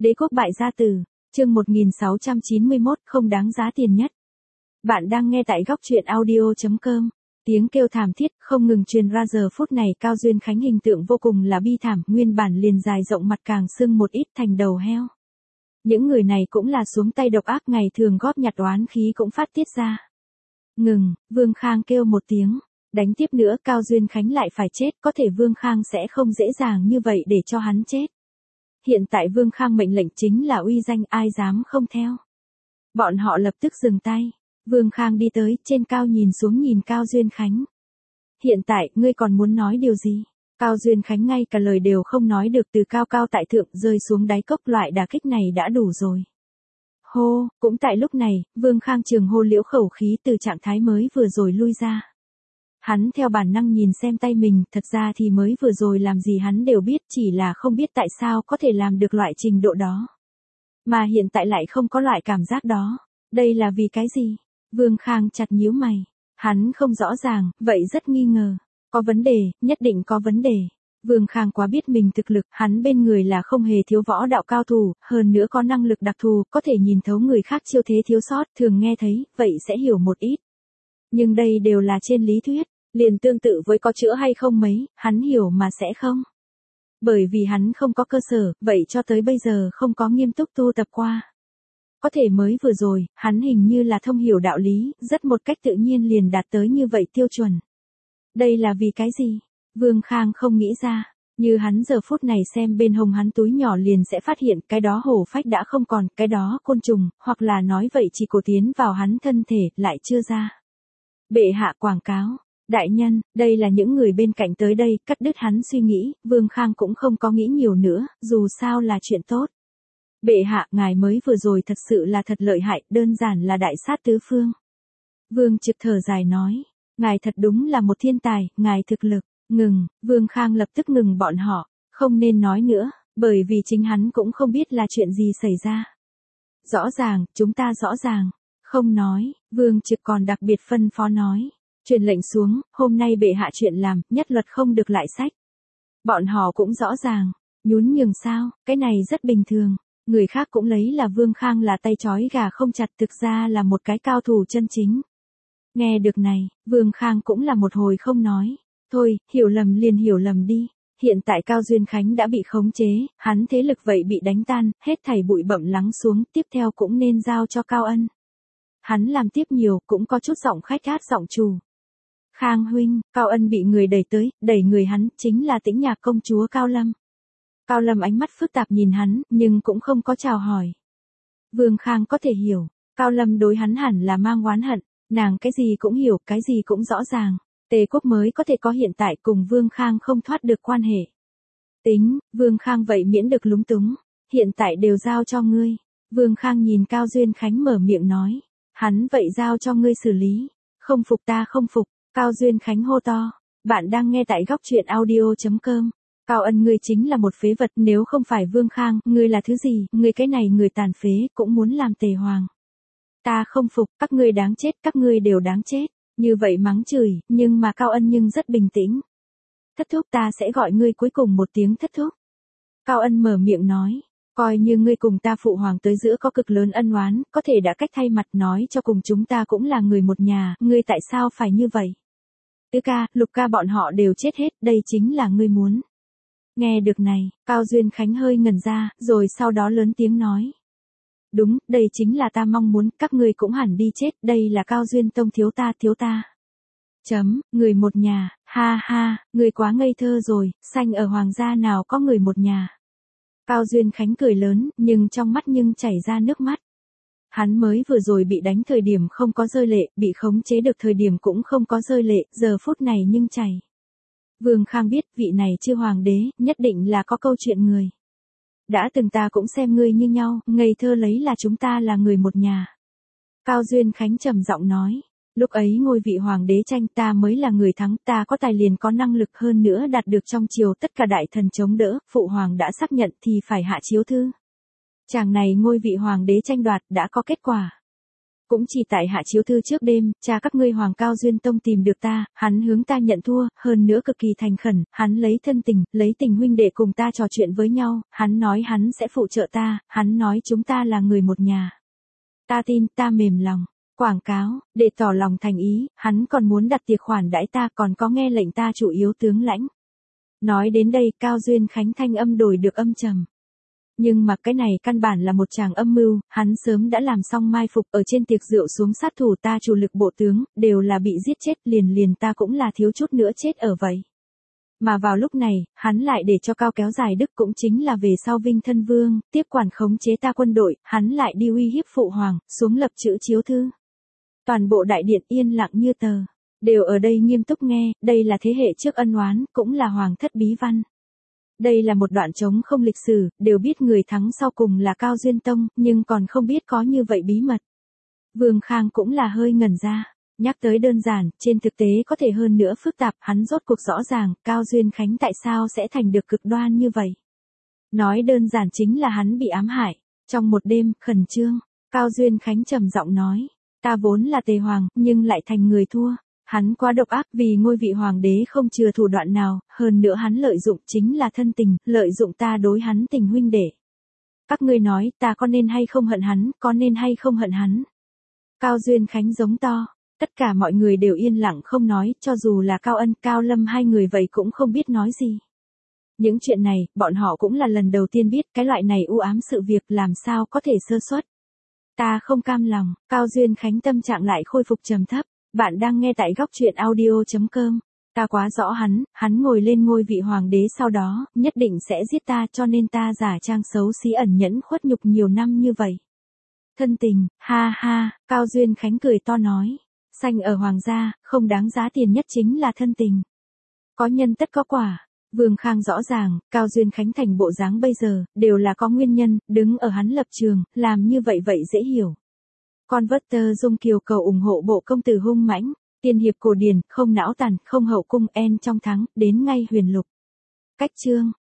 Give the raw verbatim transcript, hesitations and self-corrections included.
Đế quốc bại gia tử, chương một nghìn sáu trăm chín mươi mốt, không đáng giá tiền nhất. Bạn đang nghe tại góc truyện audio chấm com. Tiếng kêu thảm thiết không ngừng truyền ra, giờ phút này Cao Duyên Khánh hình tượng vô cùng là bi thảm, nguyên bản liền dài rộng mặt càng sưng một ít thành đầu heo. Những người này cũng là xuống tay độc ác, ngày thường góp nhặt oán khí cũng phát tiết ra. Ngừng, Vương Khang kêu một tiếng, đánh tiếp nữa Cao Duyên Khánh lại phải chết, có thể Vương Khang sẽ không dễ dàng như vậy để cho hắn chết. Hiện tại Vương Khang mệnh lệnh chính là uy danh, ai dám không theo. Bọn họ lập tức dừng tay. Vương Khang đi tới, trên cao nhìn xuống nhìn Cao Duyên Khánh. Hiện tại, ngươi còn muốn nói điều gì? Cao Duyên Khánh ngay cả lời đều không nói được, từ cao cao tại thượng rơi xuống đáy cốc, loại đả kích này đã đủ rồi. Hô, cũng tại lúc này, Vương Khang trường hô liễu khẩu khí từ trạng thái mới vừa rồi lui ra. Hắn theo bản năng nhìn xem tay mình, thật ra thì mới vừa rồi làm gì hắn đều biết, chỉ là không biết tại sao có thể làm được loại trình độ đó. Mà hiện tại lại không có loại cảm giác đó. Đây là vì cái gì? Vương Khang chặt nhíu mày. Hắn không rõ ràng, vậy rất nghi ngờ. Có vấn đề, nhất định có vấn đề. Vương Khang quá biết mình thực lực, hắn bên người là không hề thiếu võ đạo cao thủ, hơn nữa có năng lực đặc thù, có thể nhìn thấu người khác chiêu thế thiếu sót, thường nghe thấy, vậy sẽ hiểu một ít. Nhưng đây đều là trên lý thuyết, liền tương tự với có chữa hay không mấy, hắn hiểu mà sẽ không. Bởi vì hắn không có cơ sở, vậy cho tới bây giờ không có nghiêm túc tu tập qua. Có thể mới vừa rồi, hắn hình như là thông hiểu đạo lý, rất một cách tự nhiên liền đạt tới như vậy tiêu chuẩn. Đây là vì cái gì? Vương Khang không nghĩ ra, như hắn giờ phút này xem bên hông hắn túi nhỏ liền sẽ phát hiện cái đó hổ phách đã không còn, cái đó côn trùng, hoặc là nói vậy chỉ cổ tiến vào hắn thân thể, lại chưa ra. Bệ hạ quảng cáo. Đại nhân, đây là những người bên cạnh tới đây, cắt đứt hắn suy nghĩ, Vương Khang cũng không có nghĩ nhiều nữa, dù sao là chuyện tốt. Bệ hạ, ngài mới vừa rồi thật sự là thật lợi hại, đơn giản là đại sát tứ phương. Vương Trực thở dài nói, ngài thật đúng là một thiên tài, ngài thực lực. Ngừng, Vương Khang lập tức ngừng bọn họ, không nên nói nữa, bởi vì chính hắn cũng không biết là chuyện gì xảy ra. Rõ ràng, chúng ta rõ ràng, không nói, Vương Trực còn đặc biệt phân phó nói. Truyền lệnh xuống, hôm nay bệ hạ chuyện làm, nhất luật không được lại sách. Bọn họ cũng rõ ràng, nhún nhường sao, cái này rất bình thường. Người khác cũng lấy là Vương Khang là tay trói gà không chặt, thực ra là một cái cao thủ chân chính. Nghe được này, Vương Khang cũng là một hồi không nói. Thôi, hiểu lầm liền hiểu lầm đi. Hiện tại Cao Duyên Khánh đã bị khống chế, hắn thế lực vậy bị đánh tan, hết thảy bụi bặm lắng xuống, tiếp theo cũng nên giao cho Cao Ân. Hắn làm tiếp nhiều, cũng có chút giọng khách hát giọng chủ. Khang huynh, Cao Ân bị người đẩy tới, đẩy người hắn, chính là Tĩnh Nhạc công chúa Cao Lâm. Cao Lâm ánh mắt phức tạp nhìn hắn, nhưng cũng không có chào hỏi. Vương Khang có thể hiểu, Cao Lâm đối hắn hẳn là mang oán hận, nàng cái gì cũng hiểu, cái gì cũng rõ ràng. Tề quốc mới có thể có hiện tại, cùng Vương Khang không thoát được quan hệ. Tính, Vương Khang vậy miễn được lúng túng, hiện tại đều giao cho ngươi. Vương Khang nhìn Cao Duyên Khánh mở miệng nói, hắn vậy giao cho ngươi xử lý, không phục ta không phục. Cao Duyên Khánh hô to, bạn đang nghe tại góc truyện audio chấm com. Cao Ân, ngươi chính là một phế vật, nếu không phải Vương Khang, ngươi là thứ gì, ngươi cái này người tàn phế, cũng muốn làm tề hoàng. Ta không phục, các ngươi đáng chết, các ngươi đều đáng chết. Như vậy mắng chửi, nhưng mà Cao Ân nhưng rất bình tĩnh. Thất thúc, ta sẽ gọi ngươi cuối cùng một tiếng thất thúc. Cao Ân mở miệng nói, coi như ngươi cùng ta phụ hoàng tới giữa có cực lớn ân oán, có thể đã cách thay mặt nói cho cùng chúng ta cũng là người một nhà, ngươi tại sao phải như vậy? Tứ ca, Lục ca bọn họ đều chết hết, đây chính là ngươi muốn. Nghe được này, Cao Duyên Khánh hơi ngẩn ra, rồi sau đó lớn tiếng nói. Đúng, đây chính là ta mong muốn, các ngươi cũng hẳn đi chết, đây là Cao Duyên Tông thiếu ta, thiếu ta. Chấm, người một nhà, ha ha, người quá ngây thơ rồi, sanh ở hoàng gia nào có người một nhà. Cao Duyên Khánh cười lớn, nhưng trong mắt nhưng chảy ra nước mắt. Hắn mới vừa rồi bị đánh thời điểm không có rơi lệ, bị khống chế được thời điểm cũng không có rơi lệ, giờ phút này nhưng chảy. Vương Khang biết vị này chưa hoàng đế, nhất định là có câu chuyện người. Đã từng ta cũng xem ngươi như nhau, ngây thơ lấy là chúng ta là người một nhà. Cao Duyên Khánh trầm giọng nói, lúc ấy ngôi vị hoàng đế tranh ta mới là người thắng, ta có tài liền có năng lực hơn nữa đạt được trong triều tất cả đại thần chống đỡ, phụ hoàng đã xác nhận thì phải hạ chiếu thư. Chàng này ngôi vị hoàng đế tranh đoạt đã có kết quả. Cũng chỉ tại hạ chiếu thư trước đêm, cha các ngươi Hoàng Cao Duyên Tông tìm được ta, hắn hướng ta nhận thua, hơn nữa cực kỳ thành khẩn, hắn lấy thân tình, lấy tình huynh đệ cùng ta trò chuyện với nhau, hắn nói hắn sẽ phụ trợ ta, hắn nói chúng ta là người một nhà. Ta tin, ta mềm lòng. Quảng cáo, để tỏ lòng thành ý, hắn còn muốn đặt tiệc khoản đãi ta, còn có nghe lệnh ta chủ yếu tướng lãnh. Nói đến đây, Cao Duyên Khánh thanh âm đổi được âm trầm. Nhưng mà cái này căn bản là một chàng âm mưu, hắn sớm đã làm xong mai phục, ở trên tiệc rượu xuống sát thủ ta chủ lực bộ tướng, đều là bị giết chết, liền liền ta cũng là thiếu chút nữa chết ở vậy. Mà vào lúc này, hắn lại để cho Cao kéo dài đức cũng chính là về sau Vinh Thân Vương, tiếp quản khống chế ta quân đội, hắn lại đi uy hiếp phụ hoàng, xuống lập chữ chiếu thư. Toàn bộ đại điện yên lặng như tờ, đều ở đây nghiêm túc nghe, đây là thế hệ trước ân oán, cũng là hoàng thất bí văn. Đây là một đoạn trống không lịch sử, đều biết người thắng sau cùng là Cao Duyên Tông, nhưng còn không biết có như vậy bí mật. Vương Khang cũng là hơi ngẩn ra, nhắc tới đơn giản, trên thực tế có thể hơn nữa phức tạp, hắn rốt cuộc rõ ràng, Cao Duyên Khánh tại sao sẽ thành được cực đoan như vậy. Nói đơn giản chính là hắn bị ám hại, trong một đêm, khẩn trương, Cao Duyên Khánh trầm giọng nói, ta vốn là tề hoàng, nhưng lại thành người thua. Hắn quá độc ác vì ngôi vị hoàng đế không chừa thủ đoạn nào, hơn nữa hắn lợi dụng chính là thân tình, lợi dụng ta đối hắn tình huynh đệ. Các ngươi nói, ta có nên hay không hận hắn, có nên hay không hận hắn. Cao Duyên Khánh giống to, tất cả mọi người đều yên lặng không nói, cho dù là Cao Ân, Cao Lâm hai người vậy cũng không biết nói gì. Những chuyện này, bọn họ cũng là lần đầu tiên biết, cái loại này u ám sự việc làm sao có thể sơ suất. Ta không cam lòng, Cao Duyên Khánh tâm trạng lại khôi phục trầm thấp. Bạn đang nghe tại góc truyện audio chấm com. Ta quá rõ hắn, hắn ngồi lên ngôi vị hoàng đế sau đó, nhất định sẽ giết ta cho nên ta giả trang xấu xí ẩn nhẫn khuất nhục nhiều năm như vậy. Thân tình, ha ha, Cao Duyên Khánh cười to nói. Sanh ở hoàng gia, không đáng giá tiền nhất chính là thân tình. Có nhân tất có quả. Vương Khang rõ ràng, Cao Duyên Khánh thành bộ dáng bây giờ, đều là có nguyên nhân, đứng ở hắn lập trường, làm như vậy vậy dễ hiểu. Converter Dung Kiều cầu ủng hộ bộ công tử hung mãnh, tiên hiệp cổ điển, không não tàn, không hậu cung en trong thắng, đến ngay huyền lục. Cách chương